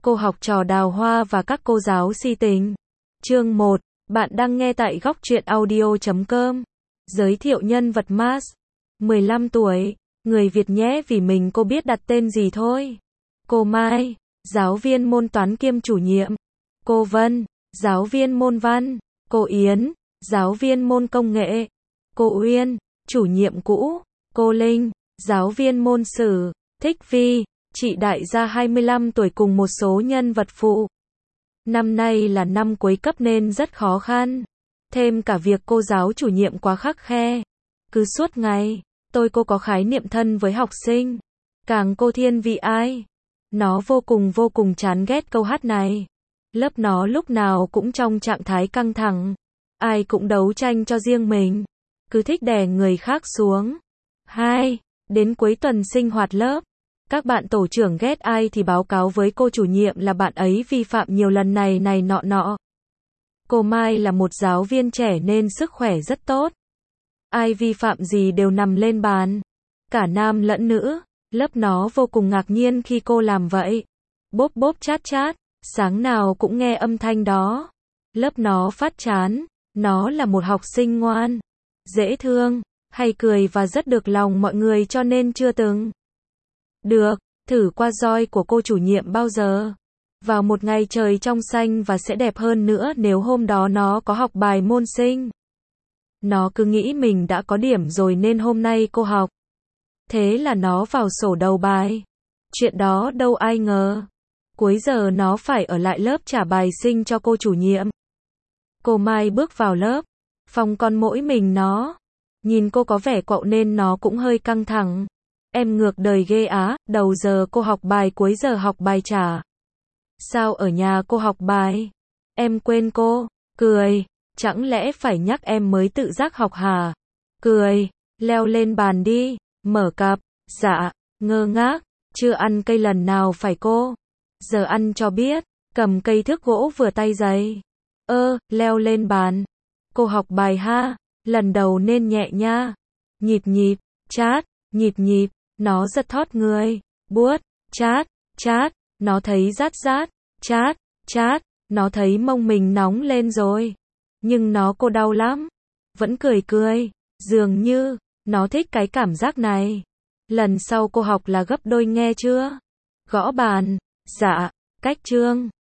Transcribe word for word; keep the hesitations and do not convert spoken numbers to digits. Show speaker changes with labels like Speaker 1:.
Speaker 1: Cô học trò Đào Hoa và các cô giáo si tình. Chương một. Bạn đang nghe tại góc truyện audio chấm com. Giới thiệu nhân vật Mars. mười lăm tuổi. Người Việt nhé, vì mình cô biết đặt tên gì thôi. Cô Mai, giáo viên môn toán kiêm chủ nhiệm. Cô Vân, giáo viên môn văn. Cô Yến, giáo viên môn công nghệ. Cô Uyên, chủ nhiệm cũ. Cô Linh, giáo viên môn sử. Thích Vi, chị đại gia hai mươi lăm tuổi cùng một số nhân vật phụ. Năm nay là năm cuối cấp nên rất khó khăn. Thêm cả việc cô giáo chủ nhiệm quá khắt khe. Cứ suốt ngày, tôi cô có khái niệm thân với học sinh. Càng cô thiên vị ai. Nó vô cùng vô cùng chán ghét câu hát này. Lớp nó lúc nào cũng trong trạng thái căng thẳng. Ai cũng đấu tranh cho riêng mình. Cứ thích đè người khác xuống. Hai. Đến cuối tuần sinh hoạt lớp. Các bạn tổ trưởng ghét ai thì báo cáo với cô chủ nhiệm là bạn ấy vi phạm nhiều lần này này nọ nọ. Cô Mai là một giáo viên trẻ nên sức khỏe rất tốt. Ai vi phạm gì đều nằm lên bàn. Cả nam lẫn nữ. Lớp nó vô cùng ngạc nhiên khi cô làm vậy. Bốp bốp chát chát. Sáng nào cũng nghe âm thanh đó. Lớp nó phát chán. Nó là một học sinh ngoan, dễ thương, hay cười và rất được lòng mọi người cho nên chưa từng được thử qua roi của cô chủ nhiệm bao giờ. Vào một ngày trời trong xanh và sẽ đẹp hơn nữa nếu hôm đó nó có học bài môn sinh. Nó cứ nghĩ mình đã có điểm rồi nên hôm nay cô học. Thế là nó vào sổ đầu bài. Chuyện đó đâu ai ngờ. Cuối giờ nó phải ở lại lớp trả bài sinh cho cô chủ nhiệm. Cô Mai bước vào lớp. Phòng còn mỗi mình nó. Nhìn cô có vẻ quạo nên nó cũng hơi căng thẳng. Em ngược đời ghê á, đầu giờ cô học bài cuối giờ học bài trả. Sao ở nhà cô học bài? Em quên cô. Cười. Chẳng lẽ phải nhắc em mới tự giác học hả? Cười. Leo lên bàn đi. Mở cặp. Dạ. Ngơ ngác. Chưa ăn cây lần nào phải cô? Giờ ăn cho biết. Cầm cây thước gỗ vừa tay giày. Ơ, leo lên bàn. Cô học bài ha. Lần đầu nên nhẹ nha. Nhịp nhịp. Chát. Nhịp nhịp. Nó giật thót người. Buốt. Chát. Chát. Nó thấy rát rát. Chát. Chát. Nó thấy mông mình nóng lên rồi. Nhưng nó cô đau lắm. Vẫn cười cười. Dường như nó thích cái cảm giác này. Lần sau cô học là gấp đôi nghe chưa? Gõ bàn. Dạ. Cách chương.